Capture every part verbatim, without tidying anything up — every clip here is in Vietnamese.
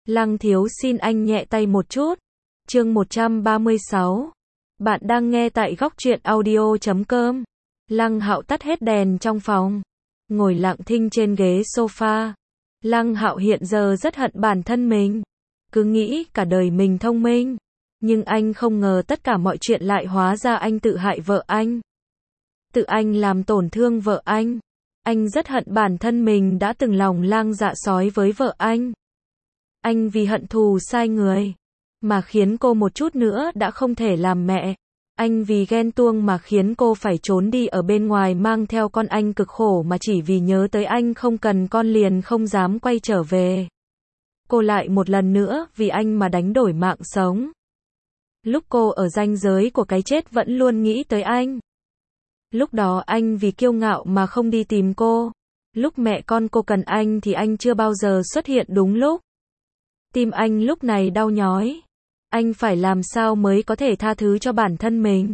Lăng thiếu xin anh nhẹ tay một chút. Chương một trăm ba mươi sáu. Bạn đang nghe tại góc truyện audio chấm com. Lăng Hạo tắt hết đèn trong phòng, ngồi lặng thinh trên ghế sofa. Lăng Hạo hiện giờ rất hận bản thân mình, cứ nghĩ cả đời mình thông minh, nhưng anh không ngờ tất cả mọi chuyện lại hóa ra anh tự hại vợ anh. Tự anh làm tổn thương vợ anh. Anh rất hận bản thân mình đã từng lòng lang dạ sói với vợ anh. Anh vì hận thù sai người, mà khiến cô một chút nữa đã không thể làm mẹ. Anh vì ghen tuông mà khiến cô phải trốn đi ở bên ngoài mang theo con anh cực khổ mà chỉ vì nhớ tới anh không cần con liền không dám quay trở về. Cô lại một lần nữa vì anh mà đánh đổi mạng sống. Lúc cô ở ranh giới của cái chết vẫn luôn nghĩ tới anh. Lúc đó anh vì kiêu ngạo mà không đi tìm cô. Lúc mẹ con cô cần anh thì anh chưa bao giờ xuất hiện đúng lúc. Tim anh lúc này đau nhói. Anh phải làm sao mới có thể tha thứ cho bản thân mình,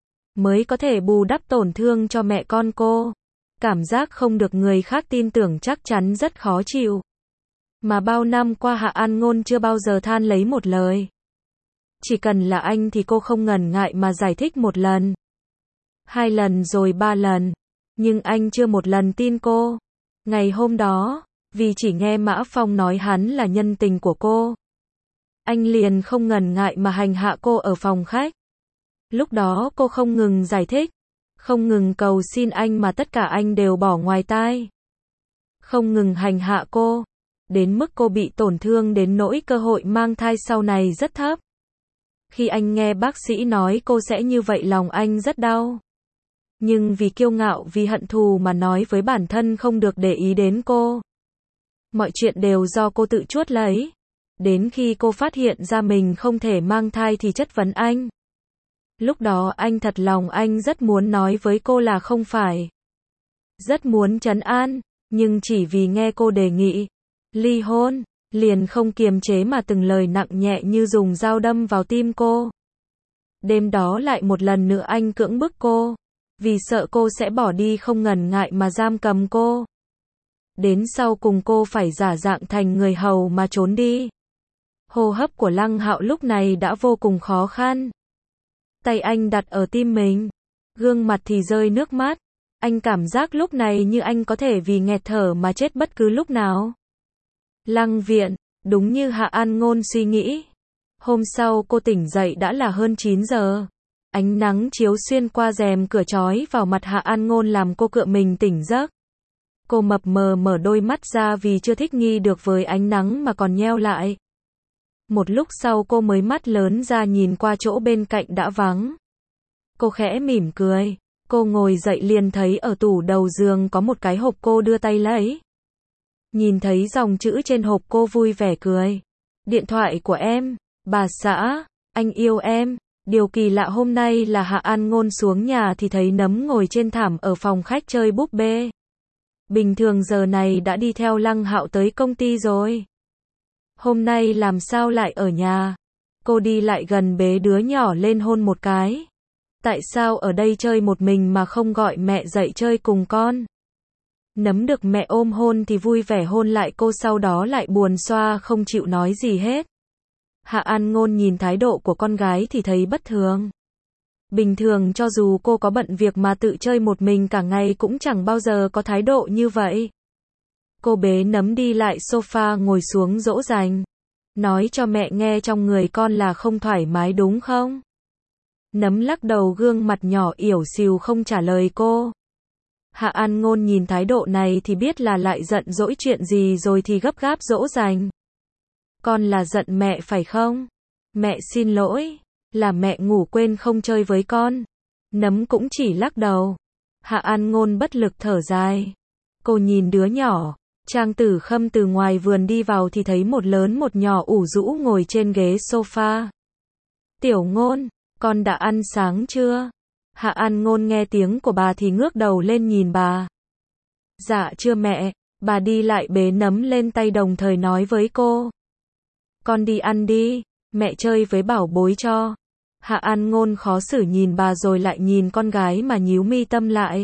mới có thể bù đắp tổn thương cho mẹ con cô. Cảm giác không được người khác tin tưởng chắc chắn rất khó chịu. Mà bao năm qua Hạ An Ngôn chưa bao giờ than lấy một lời. Chỉ cần là anh thì cô không ngần ngại mà giải thích một lần, hai lần rồi ba lần. Nhưng anh chưa một lần tin cô. Ngày hôm đó, vì chỉ nghe Mã Phong nói hắn là nhân tình của cô, anh liền không ngần ngại mà hành hạ cô ở phòng khách. Lúc đó cô không ngừng giải thích, không ngừng cầu xin anh mà tất cả anh đều bỏ ngoài tai. Không ngừng hành hạ cô, đến mức cô bị tổn thương đến nỗi cơ hội mang thai sau này rất thấp. Khi anh nghe bác sĩ nói cô sẽ như vậy lòng anh rất đau. Nhưng vì kiêu ngạo, vì hận thù mà nói với bản thân không được để ý đến cô. Mọi chuyện đều do cô tự chuốt lấy. Đến khi cô phát hiện ra mình không thể mang thai thì chất vấn anh. Lúc đó anh thật lòng anh rất muốn nói với cô là không phải. Rất muốn trấn an, nhưng chỉ vì nghe cô đề nghị ly hôn, liền không kiềm chế mà từng lời nặng nhẹ như dùng dao đâm vào tim cô. Đêm đó lại một lần nữa anh cưỡng bức cô, vì sợ cô sẽ bỏ đi không ngần ngại mà giam cầm cô. Đến sau cùng cô phải giả dạng thành người hầu mà trốn đi. Hô hấp của Lăng Hạo lúc này đã vô cùng khó khăn. Tay anh đặt ở tim mình, gương mặt thì rơi nước mắt. Anh cảm giác lúc này như anh có thể vì nghẹt thở mà chết bất cứ lúc nào. Lăng viện, đúng như Hạ An Ngôn suy nghĩ. Hôm sau cô tỉnh dậy đã là hơn chín giờ. Ánh nắng chiếu xuyên qua rèm cửa chói vào mặt Hạ An Ngôn làm cô cựa mình tỉnh giấc. Cô mập mờ mở đôi mắt ra vì chưa thích nghi được với ánh nắng mà còn nheo lại. Một lúc sau cô mới mắt lớn ra nhìn qua chỗ bên cạnh đã vắng. Cô khẽ mỉm cười. Cô ngồi dậy liền thấy ở tủ đầu giường có một cái hộp, cô đưa tay lấy. Nhìn thấy dòng chữ trên hộp cô vui vẻ cười. Điện thoại của em, bà xã, anh yêu em. Điều kỳ lạ hôm nay là Hạ An Ngôn xuống nhà thì thấy Nấm ngồi trên thảm ở phòng khách chơi búp bê. Bình thường giờ này đã đi theo Lăng Hạo tới công ty rồi. Hôm nay làm sao lại ở nhà? Cô đi lại gần bế đứa nhỏ lên hôn một cái. Tại sao ở đây chơi một mình mà không gọi mẹ dậy chơi cùng con? Nấm được mẹ ôm hôn thì vui vẻ hôn lại cô, sau đó lại buồn xoa không chịu nói gì hết. Hạ An Ngôn nhìn thái độ của con gái thì thấy bất thường. Bình thường cho dù cô có bận việc mà tự chơi một mình cả ngày cũng chẳng bao giờ có thái độ như vậy. Cô bế Nấm đi lại sofa ngồi xuống dỗ dành. Nói cho mẹ nghe trong người con là không thoải mái đúng không? Nấm lắc đầu, gương mặt nhỏ ỉu xìu không trả lời cô. Hạ An Ngôn nhìn thái độ này thì biết là lại giận dỗi chuyện gì rồi thì gấp gáp dỗ dành. Con là giận mẹ phải không? Mẹ xin lỗi, là mẹ ngủ quên không chơi với con. Nấm cũng chỉ lắc đầu. Hạ An Ngôn bất lực thở dài. Cô nhìn đứa nhỏ. Trang Tử Khâm từ ngoài vườn đi vào thì thấy một lớn một nhỏ ủ rũ ngồi trên ghế sofa. Tiểu Ngôn, con đã ăn sáng chưa? Hạ An Ngôn nghe tiếng của bà thì ngước đầu lên nhìn bà. Dạ chưa mẹ. Bà đi lại bế Nấm lên tay đồng thời nói với cô. Con đi ăn đi, mẹ chơi với bảo bối cho. Hạ An Ngôn khó xử nhìn bà rồi lại nhìn con gái mà nhíu mi tâm lại.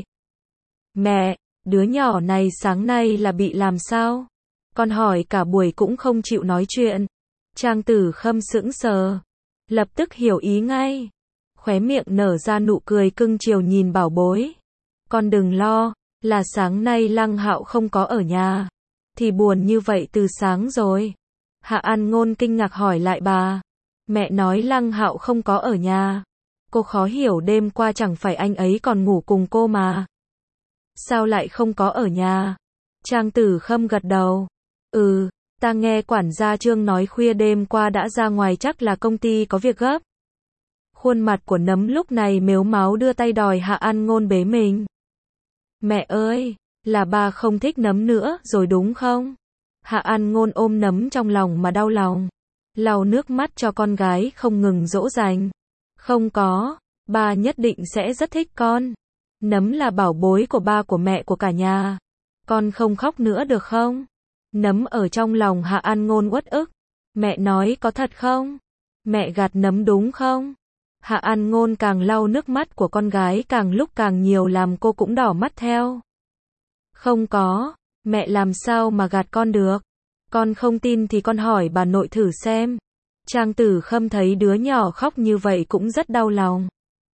Mẹ, đứa nhỏ này sáng nay là bị làm sao? Con hỏi cả buổi cũng không chịu nói chuyện. Trang Tử Khâm sững sờ, lập tức hiểu ý ngay. Khóe miệng nở ra nụ cười cưng chiều nhìn bảo bối. Con đừng lo, là sáng nay Lăng Hạo không có ở nhà. Thì buồn như vậy từ sáng rồi. Hạ An Ngôn kinh ngạc hỏi lại bà. Mẹ nói Lăng Hạo không có ở nhà. Cô khó hiểu, đêm qua chẳng phải anh ấy còn ngủ cùng cô mà. Sao lại không có ở nhà? Trang Tử Khâm gật đầu. Ừ, ta nghe quản gia Trương nói khuya đêm qua đã ra ngoài, chắc là công ty có việc gấp. Khuôn mặt của Nấm lúc này mếu máo đưa tay đòi Hạ An Ngôn bế mình. Mẹ ơi, là bà không thích Nấm nữa rồi đúng không? Hạ An Ngôn ôm Nấm trong lòng mà đau lòng. Lau nước mắt cho con gái không ngừng dỗ dành. Không có, ba nhất định sẽ rất thích con. Nấm là bảo bối của ba, của mẹ, của cả nhà. Con không khóc nữa được không? Nấm ở trong lòng Hạ An Ngôn uất ức. Mẹ nói có thật không? Mẹ gạt Nấm đúng không? Hạ An Ngôn càng lau nước mắt của con gái càng lúc càng nhiều làm cô cũng đỏ mắt theo. Không có, mẹ làm sao mà gạt con được? Con không tin thì con hỏi bà nội thử xem. Trang Tử Khâm thấy đứa nhỏ khóc như vậy cũng rất đau lòng.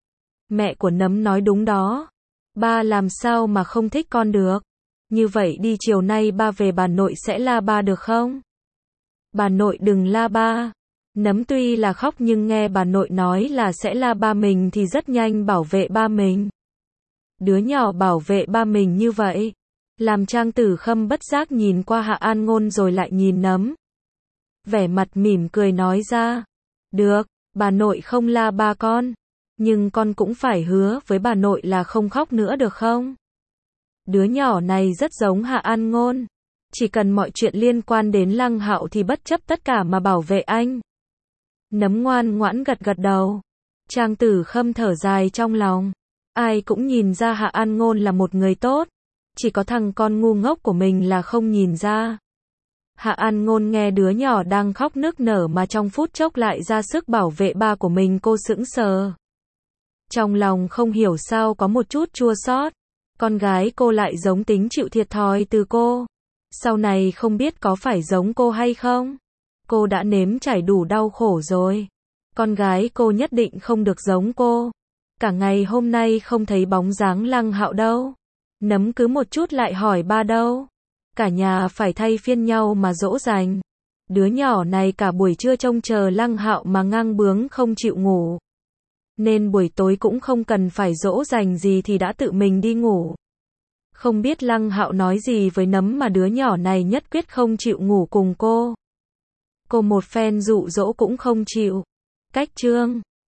Mẹ của Nấm nói đúng đó. Ba làm sao mà không thích con được? Như vậy đi, chiều nay ba về bà nội sẽ la ba được không? Bà nội đừng la ba. Nấm tuy là khóc nhưng nghe bà nội nói là sẽ la ba mình thì rất nhanh bảo vệ ba mình. Đứa nhỏ bảo vệ ba mình như vậy, làm Trang Tử Khâm bất giác nhìn qua Hạ An Ngôn rồi lại nhìn Nấm. Vẻ mặt mỉm cười nói ra. Được, bà nội không la ba con. Nhưng con cũng phải hứa với bà nội là không khóc nữa được không? Đứa nhỏ này rất giống Hạ An Ngôn. Chỉ cần mọi chuyện liên quan đến Lăng Hạo thì bất chấp tất cả mà bảo vệ anh. Nấm ngoan ngoãn gật gật đầu. Trang Tử Khâm thở dài trong lòng. Ai cũng nhìn ra Hạ An Ngôn là một người tốt. Chỉ có thằng con ngu ngốc của mình là không nhìn ra. Hạ An Ngôn nghe đứa nhỏ đang khóc nức nở mà trong phút chốc lại ra sức bảo vệ ba của mình, cô sững sờ. Trong lòng không hiểu sao có một chút chua xót. Con gái cô lại giống tính chịu thiệt thòi từ cô. Sau này không biết có phải giống cô hay không. Cô đã nếm trải đủ đau khổ rồi. Con gái cô nhất định không được giống cô. Cả ngày hôm nay không thấy bóng dáng Lăng Hạo đâu. Nấm cứ một chút lại hỏi ba đâu. Cả nhà phải thay phiên nhau mà dỗ dành. Đứa nhỏ này cả buổi trưa trông chờ Lăng Hạo mà ngang bướng không chịu ngủ. Nên buổi tối cũng không cần phải dỗ dành gì thì đã tự mình đi ngủ. Không biết Lăng Hạo nói gì với Nấm mà đứa nhỏ này nhất quyết không chịu ngủ cùng cô. Cô một phen dụ dỗ cũng không chịu. Cách chương